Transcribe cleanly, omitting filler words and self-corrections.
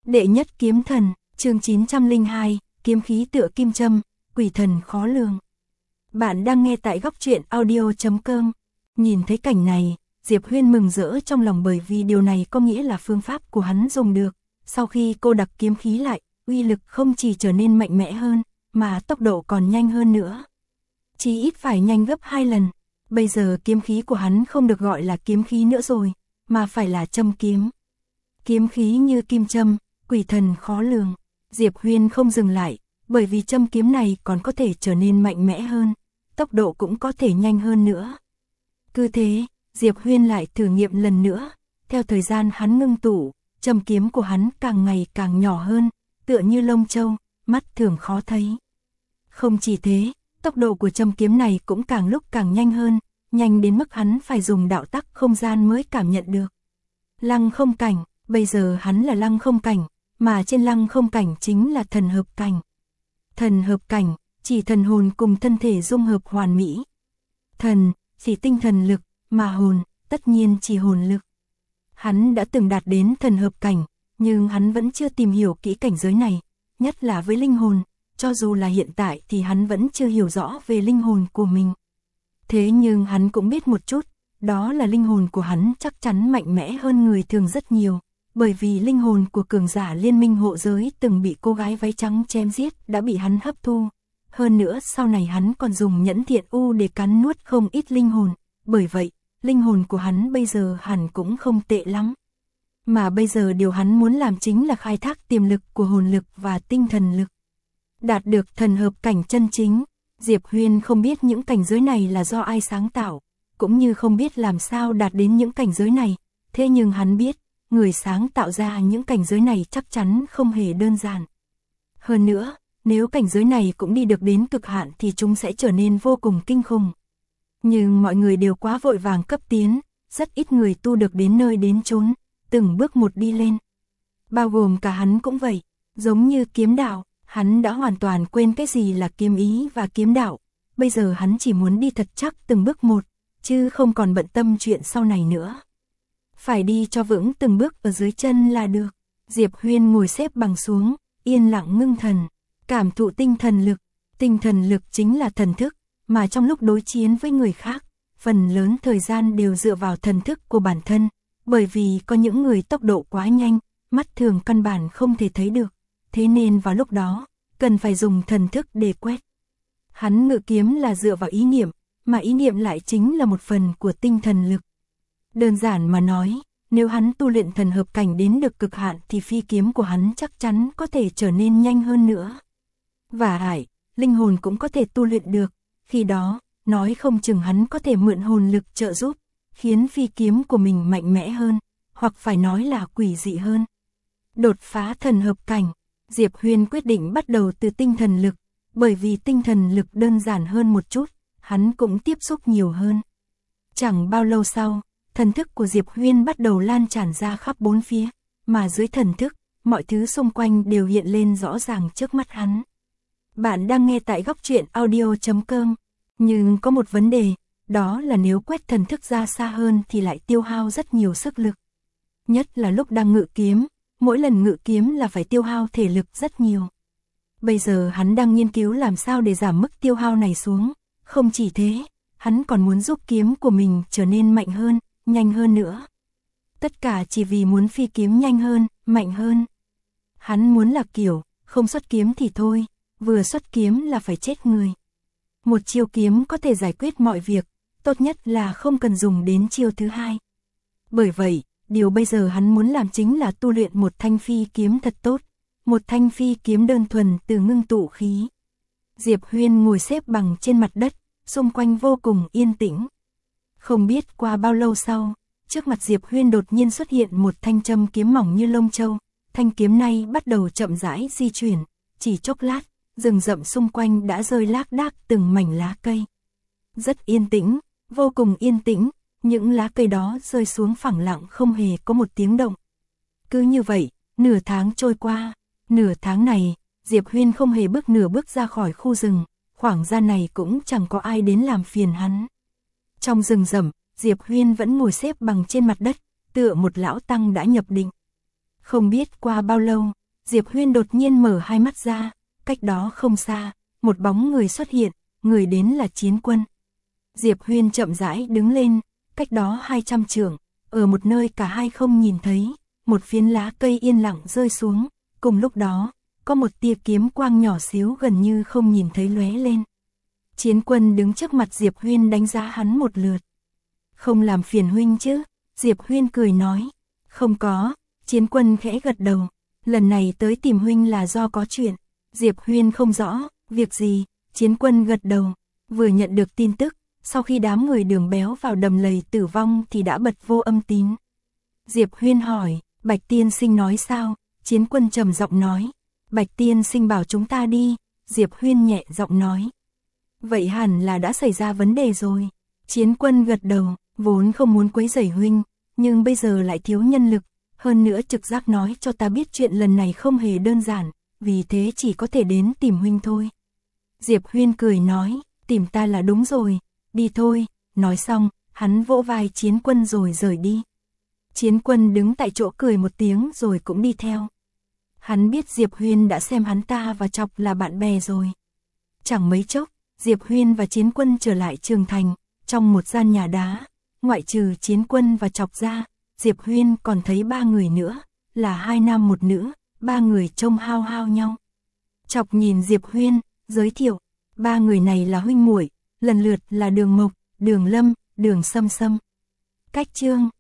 Đệ nhất kiếm thần, chương 902, kiếm khí tựa kim châm, quỷ thần khó lường. Bạn đang nghe tại góc truyện audio.com. Nhìn thấy cảnh này, Diệp Huyên mừng rỡ trong lòng bởi vì điều này có nghĩa là phương pháp của hắn dùng được. Sau khi cô đặc kiếm khí lại, uy lực không chỉ trở nên mạnh mẽ hơn, mà tốc độ còn nhanh hơn nữa. Chỉ ít phải nhanh gấp 2 lần. Bây giờ kiếm khí của hắn không được gọi là kiếm khí nữa rồi, mà phải là châm kiếm. Kiếm khí như kim châm, quỷ thần khó lường. Diệp Huyên không dừng lại, bởi vì châm kiếm này còn có thể trở nên mạnh mẽ hơn, tốc độ cũng có thể nhanh hơn nữa. Cứ thế, Diệp Huyên lại thử nghiệm lần nữa, theo thời gian hắn ngưng tụ, châm kiếm của hắn càng ngày càng nhỏ hơn, tựa như lông châu, mắt thường khó thấy. Không chỉ thế, tốc độ của châm kiếm này cũng càng lúc càng nhanh hơn, nhanh đến mức hắn phải dùng đạo tắc không gian mới cảm nhận được. Lăng không cảnh, bây giờ hắn là lăng không cảnh, mà trên lăng không cảnh chính là thần hợp cảnh. Thần hợp cảnh, chỉ thần hồn cùng thân thể dung hợp hoàn mỹ. Thần, chỉ tinh thần lực, mà hồn, tất nhiên chỉ hồn lực. Hắn đã từng đạt đến thần hợp cảnh, nhưng hắn vẫn chưa tìm hiểu kỹ cảnh giới này, nhất là với linh hồn, cho dù là hiện tại thì hắn vẫn chưa hiểu rõ về linh hồn của mình. Thế nhưng hắn cũng biết một chút, đó là linh hồn của hắn chắc chắn mạnh mẽ hơn người thường rất nhiều, bởi vì linh hồn của cường giả liên minh hộ giới từng bị cô gái váy trắng chém giết đã bị hắn hấp thu. Hơn nữa sau này hắn còn dùng nhẫn thiện u để cắn nuốt không ít linh hồn, bởi vậy, linh hồn của hắn bây giờ hẳn cũng không tệ lắm. Mà bây giờ điều hắn muốn làm chính là khai thác tiềm lực của hồn lực và tinh thần lực. Đạt được thần hợp cảnh chân chính, Diệp Huyên không biết những cảnh giới này là do ai sáng tạo, cũng như không biết làm sao đạt đến những cảnh giới này, thế nhưng hắn biết, người sáng tạo ra những cảnh giới này chắc chắn không hề đơn giản. Hơn nữa, nếu cảnh giới này cũng đi được đến cực hạn thì chúng sẽ trở nên vô cùng kinh khủng. Nhưng mọi người đều quá vội vàng cấp tiến, rất ít người tu được đến nơi đến chốn, từng bước một đi lên. Bao gồm cả hắn cũng vậy, giống như kiếm đạo, hắn đã hoàn toàn quên cái gì là kiếm ý và kiếm đạo, bây giờ hắn chỉ muốn đi thật chắc từng bước một, chứ không còn bận tâm chuyện sau này nữa. Phải đi cho vững từng bước ở dưới chân là được. Diệp Huyên ngồi xếp bằng xuống, yên lặng ngưng thần, cảm thụ tinh thần lực. Tinh thần lực chính là thần thức, mà trong lúc đối chiến với người khác, phần lớn thời gian đều dựa vào thần thức của bản thân, bởi vì có những người tốc độ quá nhanh, mắt thường căn bản không thể thấy được, thế nên vào lúc đó, cần phải dùng thần thức để quét. Hắn ngự kiếm là dựa vào ý niệm, mà ý niệm lại chính là một phần của tinh thần lực. Đơn giản mà nói, nếu hắn tu luyện thần hợp cảnh đến được cực hạn thì phi kiếm của hắn chắc chắn có thể trở nên nhanh hơn nữa. Và linh hồn cũng có thể tu luyện được, khi đó, nói không chừng hắn có thể mượn hồn lực trợ giúp, khiến phi kiếm của mình mạnh mẽ hơn, hoặc phải nói là quỷ dị hơn. Đột phá thần hợp cảnh, Diệp Huyên quyết định bắt đầu từ tinh thần lực, bởi vì tinh thần lực đơn giản hơn một chút, hắn cũng tiếp xúc nhiều hơn. Chẳng bao lâu sau, thần thức của Diệp Huyên bắt đầu lan tràn ra khắp bốn phía, mà dưới thần thức, mọi thứ xung quanh đều hiện lên rõ ràng trước mắt hắn. Bạn đang nghe tại góc truyện audio.com, nhưng có một vấn đề, đó là nếu quét thần thức ra xa hơn thì lại tiêu hao rất nhiều sức lực. Nhất là lúc đang ngự kiếm, mỗi lần ngự kiếm là phải tiêu hao thể lực rất nhiều. Bây giờ hắn đang nghiên cứu làm sao để giảm mức tiêu hao này xuống, không chỉ thế, hắn còn muốn giúp kiếm của mình trở nên mạnh hơn, nhanh hơn nữa. Tất cả chỉ vì muốn phi kiếm nhanh hơn, mạnh hơn. Hắn muốn là kiểu, không xuất kiếm thì thôi, vừa xuất kiếm là phải chết người. Một chiêu kiếm có thể giải quyết mọi việc, tốt nhất là không cần dùng đến chiêu thứ hai. Bởi vậy, điều bây giờ hắn muốn làm chính là tu luyện một thanh phi kiếm thật tốt, một thanh phi kiếm đơn thuần từ ngưng tụ khí. Diệp Huyên ngồi xếp bằng trên mặt đất, xung quanh vô cùng yên tĩnh. Không biết qua bao lâu sau, trước mặt Diệp Huyên đột nhiên xuất hiện một thanh châm kiếm mỏng như lông châu, thanh kiếm này bắt đầu chậm rãi di chuyển, chỉ chốc lát, rừng rậm xung quanh đã rơi lác đác từng mảnh lá cây. Rất yên tĩnh, vô cùng yên tĩnh, những lá cây đó rơi xuống phẳng lặng không hề có một tiếng động. Cứ như vậy, nửa tháng trôi qua, nửa tháng này, Diệp Huyên không hề bước nửa bước ra khỏi khu rừng, khoảng gian này cũng chẳng có ai đến làm phiền hắn. Trong rừng rậm, Diệp Huyên vẫn ngồi xếp bằng trên mặt đất, tựa một lão tăng đã nhập định. Không biết qua bao lâu, Diệp Huyên đột nhiên mở hai mắt ra, cách đó không xa, một bóng người xuất hiện, người đến là Chiến Quân. Diệp Huyên chậm rãi đứng lên, cách đó 200 trượng, ở một nơi cả hai không nhìn thấy, một phiến lá cây yên lặng rơi xuống, cùng lúc đó, có một tia kiếm quang nhỏ xíu gần như không nhìn thấy lóe lên. Chiến Quân đứng trước mặt Diệp Huyên đánh giá hắn một lượt. Không làm phiền huynh chứ? Diệp Huyên cười nói. Không có. Chiến Quân khẽ gật đầu. Lần này tới tìm huynh là do có chuyện. Diệp Huyên không rõ, việc gì? Chiến Quân gật đầu. Vừa nhận được tin tức, sau khi đám người Đường Béo vào đầm lầy tử vong thì đã bật vô âm tín. Diệp Huyên hỏi, Bạch tiên sinh nói sao? Chiến Quân trầm giọng nói. Bạch tiên sinh bảo chúng ta đi. Diệp Huyên nhẹ giọng nói. Vậy hẳn là đã xảy ra vấn đề rồi. Chiến Quân gật đầu, vốn không muốn quấy rầy huynh, nhưng bây giờ lại thiếu nhân lực, hơn nữa trực giác nói cho ta biết chuyện lần này không hề đơn giản, vì thế chỉ có thể đến tìm huynh thôi. Diệp Huyên cười nói, tìm ta là đúng rồi, đi thôi, nói xong, hắn vỗ vai Chiến Quân rồi rời đi. Chiến Quân đứng tại chỗ cười một tiếng rồi cũng đi theo. Hắn biết Diệp Huyên đã xem hắn ta và Chọc là bạn bè rồi. Chẳng mấy chốc, Diệp Huyên và Chiến Quân trở lại Trường Thành, trong một gian nhà đá, ngoại trừ Chiến Quân và Chọc ra, Diệp Huyên còn thấy ba người nữa, là hai nam một nữ, ba người trông hao hao nhau. Chọc nhìn Diệp Huyên, giới thiệu, ba người này là huynh muội, lần lượt là Đường Mộc, Đường Lâm, Đường Sâm Sâm. Cách chương